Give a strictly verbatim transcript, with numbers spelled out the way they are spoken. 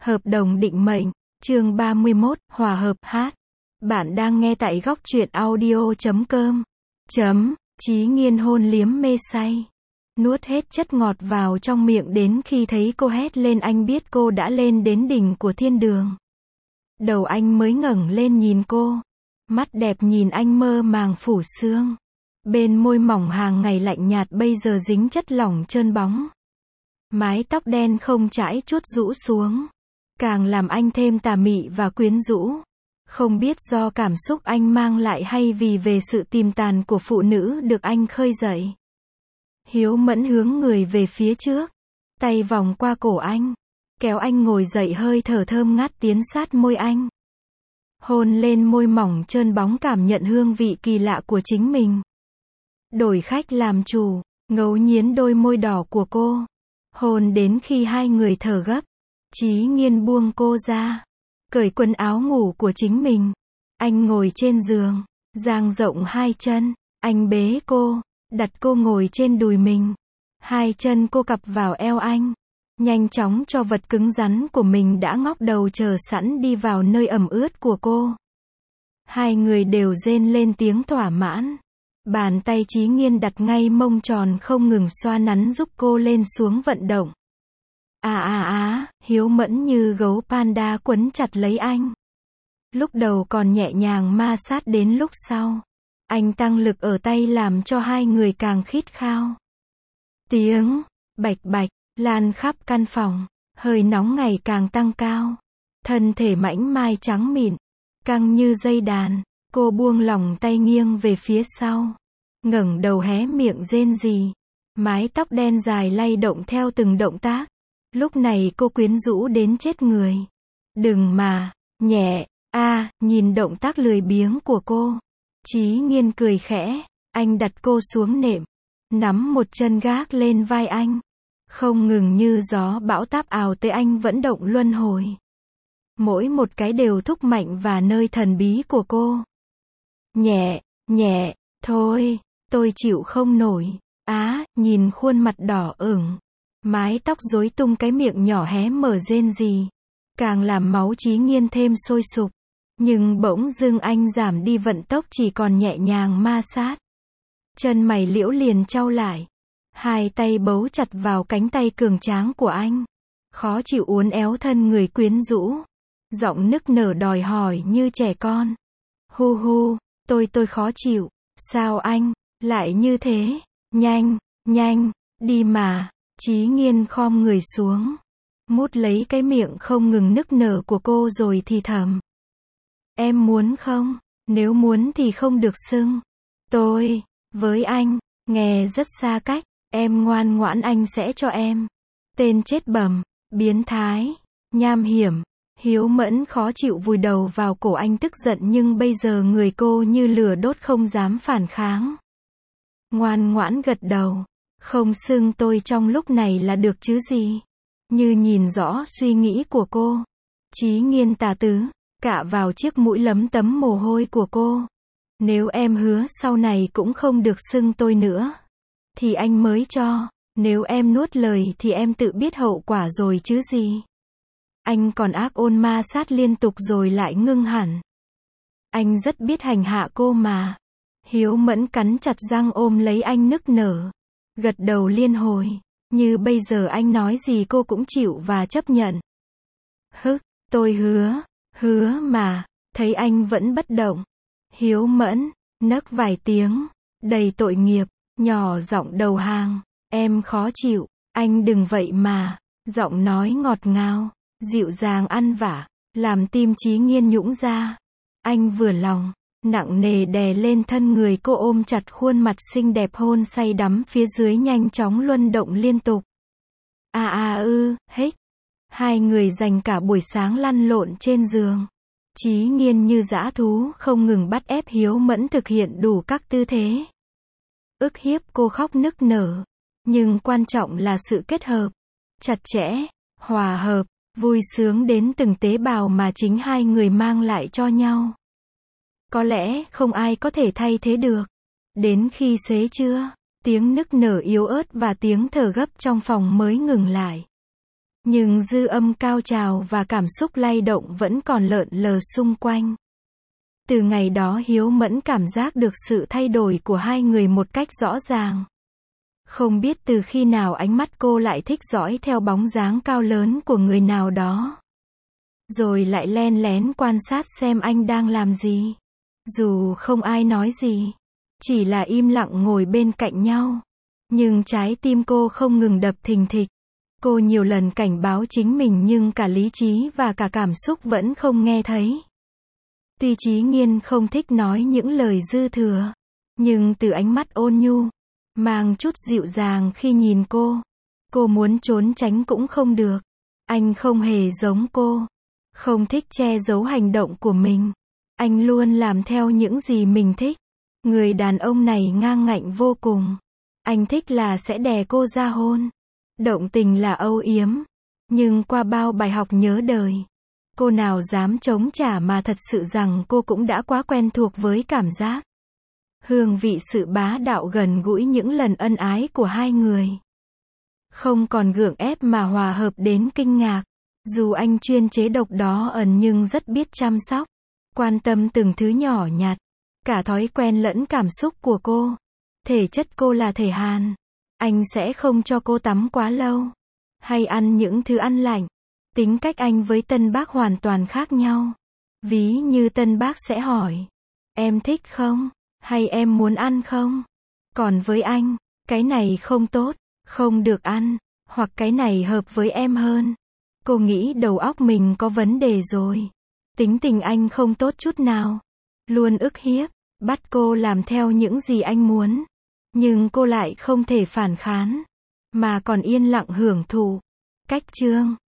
Hợp đồng định mệnh, chương ba mươi mốt, hòa hợp hát. Bạn đang nghe tại góc truyện audio chấm com. Chấm, Chí Nghiên hôn liếm mê say. Nuốt hết chất ngọt vào trong miệng đến khi thấy cô hét lên anh biết cô đã lên đến đỉnh của thiên đường. Đầu anh mới ngẩng lên nhìn cô. Mắt đẹp nhìn anh mơ màng phủ sương. Bên môi mỏng hàng ngày lạnh nhạt bây giờ dính chất lỏng trơn bóng. Mái tóc đen không chãi chút rũ xuống. Càng làm anh thêm tà mị và quyến rũ. Không biết do cảm xúc anh mang lại hay vì về sự tìm tàn của phụ nữ được anh khơi dậy. Hiếu Mẫn hướng người về phía trước. Tay vòng qua cổ anh. Kéo anh ngồi dậy hơi thở thơm ngát tiến sát môi anh. Hôn lên môi mỏng trơn bóng cảm nhận hương vị kỳ lạ của chính mình. Đổi khách làm chủ, ngấu nghiến đôi môi đỏ của cô. Hôn đến khi hai người thở gấp. Chí Nghiên buông cô ra. Cởi quần áo ngủ của chính mình. Anh ngồi trên giường. Dang rộng hai chân. Anh bế cô. Đặt cô ngồi trên đùi mình. Hai chân cô cặp vào eo anh. Nhanh chóng cho vật cứng rắn của mình đã ngóc đầu chờ sẵn đi vào nơi ẩm ướt của cô. Hai người đều rên lên tiếng thỏa mãn. Bàn tay Chí Nghiên đặt ngay mông tròn không ngừng xoa nắn giúp cô lên xuống vận động. À à à, Hiếu Mẫn như gấu panda quấn chặt lấy anh. Lúc đầu còn nhẹ nhàng ma sát đến lúc sau. Anh tăng lực ở tay làm cho hai người càng khít khao. Tiếng bạch bạch lan khắp căn phòng. Hơi nóng ngày càng tăng cao. Thân thể mảnh mai trắng mịn. Căng như dây đàn. Cô buông lỏng tay nghiêng về phía sau. Ngẩng đầu hé miệng rên rỉ. Mái tóc đen dài lay động theo từng động tác. Lúc này cô quyến rũ đến chết người. Đừng mà, nhẹ, a à, nhìn động tác lười biếng của cô. Chí Nghiên cười khẽ, anh đặt cô xuống nệm. Nắm một chân gác lên vai anh. Không ngừng như gió bão táp ào tới anh vẫn động luân hồi. Mỗi một cái đều thúc mạnh và nơi thần bí của cô. Nhẹ, nhẹ, thôi, tôi chịu không nổi. Á, nhìn khuôn mặt đỏ ửng. Mái tóc rối tung cái miệng nhỏ hé mở rên rỉ. Càng làm máu Chí Nghiên thêm sôi sục. Nhưng bỗng dưng anh giảm đi vận tốc chỉ còn nhẹ nhàng ma sát. Chân mày liễu liền chau lại. Hai tay bấu chặt vào cánh tay cường tráng của anh. Khó chịu uốn éo thân người quyến rũ. Giọng nức nở đòi hỏi như trẻ con. Hu hu, tôi tôi khó chịu. Sao anh lại như thế? Nhanh, nhanh, đi mà. Chí Nghiên khom người xuống. Mút lấy cái miệng không ngừng nức nở của cô rồi thì thầm. Em muốn không? Nếu muốn thì không được xưng. Tôi, với anh, nghe rất xa cách. Em ngoan ngoãn anh sẽ cho em. Tên chết bẩm, biến thái, nham hiểm. Hiếu Mẫn khó chịu vùi đầu vào cổ anh tức giận nhưng bây giờ người cô như lửa đốt không dám phản kháng. Ngoan ngoãn gật đầu. Không xưng tôi trong lúc này là được chứ gì. Như nhìn rõ suy nghĩ của cô. Chí Nghiên tà tứ, cạ vào chiếc mũi lấm tấm mồ hôi của cô. Nếu em hứa sau này cũng không được xưng tôi nữa. Thì anh mới cho. Nếu em nuốt lời thì em tự biết hậu quả rồi chứ gì. Anh còn ác ôn ma sát liên tục rồi lại ngưng hẳn. Anh rất biết hành hạ cô mà. Hiếu Mẫn cắn chặt răng ôm lấy anh nức nở. Gật đầu liên hồi. Như bây giờ anh nói gì cô cũng chịu và chấp nhận. Hức, tôi hứa, hứa mà. Thấy anh vẫn bất động. Hiếu Mẫn, nấc vài tiếng. Đầy tội nghiệp, nhỏ giọng đầu hàng. Em khó chịu, anh đừng vậy mà. Giọng nói ngọt ngào, dịu dàng ăn vả. Làm tim Chí Nghiên nhũn ra. Anh vừa lòng. Nặng nề đè lên thân người cô ôm chặt khuôn mặt xinh đẹp hôn say đắm phía dưới nhanh chóng luân động liên tục. À à ư, hếch. Hai người dành cả buổi sáng lăn lộn trên giường. Chí Nghiên như dã thú không ngừng bắt ép Hiếu Mẫn thực hiện đủ các tư thế. Ức hiếp cô khóc nức nở. Nhưng quan trọng là sự kết hợp. Chặt chẽ, hòa hợp, vui sướng đến từng tế bào mà chính hai người mang lại cho nhau. Có lẽ không ai có thể thay thế được. Đến khi xế trưa, tiếng nức nở yếu ớt và tiếng thở gấp trong phòng mới ngừng lại. Nhưng dư âm cao trào và cảm xúc lay động vẫn còn lợn lờ xung quanh. Từ ngày đó Hiếu Mẫn cảm giác được sự thay đổi của hai người một cách rõ ràng. Không biết từ khi nào ánh mắt cô lại thích dõi theo bóng dáng cao lớn của người nào đó. Rồi lại len lén quan sát xem anh đang làm gì. Dù không ai nói gì, chỉ là im lặng ngồi bên cạnh nhau. Nhưng trái tim cô không ngừng đập thình thịch. Cô nhiều lần cảnh báo chính mình nhưng cả lý trí và cả cảm xúc vẫn không nghe thấy. Tuy Chí Nghiên không thích nói những lời dư thừa, nhưng từ ánh mắt ôn nhu, mang chút dịu dàng khi nhìn cô, cô muốn trốn tránh cũng không được. Anh không hề giống cô, không thích che giấu hành động của mình. Anh luôn làm theo những gì mình thích. Người đàn ông này ngang ngạnh vô cùng. Anh thích là sẽ đè cô ra hôn. Động tình là âu yếm. Nhưng qua bao bài học nhớ đời, cô nào dám chống trả mà thật sự rằng cô cũng đã quá quen thuộc với cảm giác. Hương vị sự bá đạo gần gũi những lần ân ái của hai người. Không còn gượng ép mà hòa hợp đến kinh ngạc. Dù anh chuyên chế độc đó ẩn nhưng rất biết chăm sóc, quan tâm từng thứ nhỏ nhặt, cả thói quen lẫn cảm xúc của cô. Thể chất cô là thể hàn. Anh sẽ không cho cô tắm quá lâu, hay ăn những thứ ăn lạnh. Tính cách anh với Tân Bác hoàn toàn khác nhau. Ví như Tân Bác sẽ hỏi, em thích không? Hay em muốn ăn không? Còn với anh, cái này không tốt, không được ăn, hoặc cái này hợp với em hơn. Cô nghĩ đầu óc mình có vấn đề rồi. Tính tình anh không tốt chút nào. Luôn ức hiếp, bắt cô làm theo những gì anh muốn. Nhưng cô lại không thể phản kháng, mà còn yên lặng hưởng thụ. Cách chương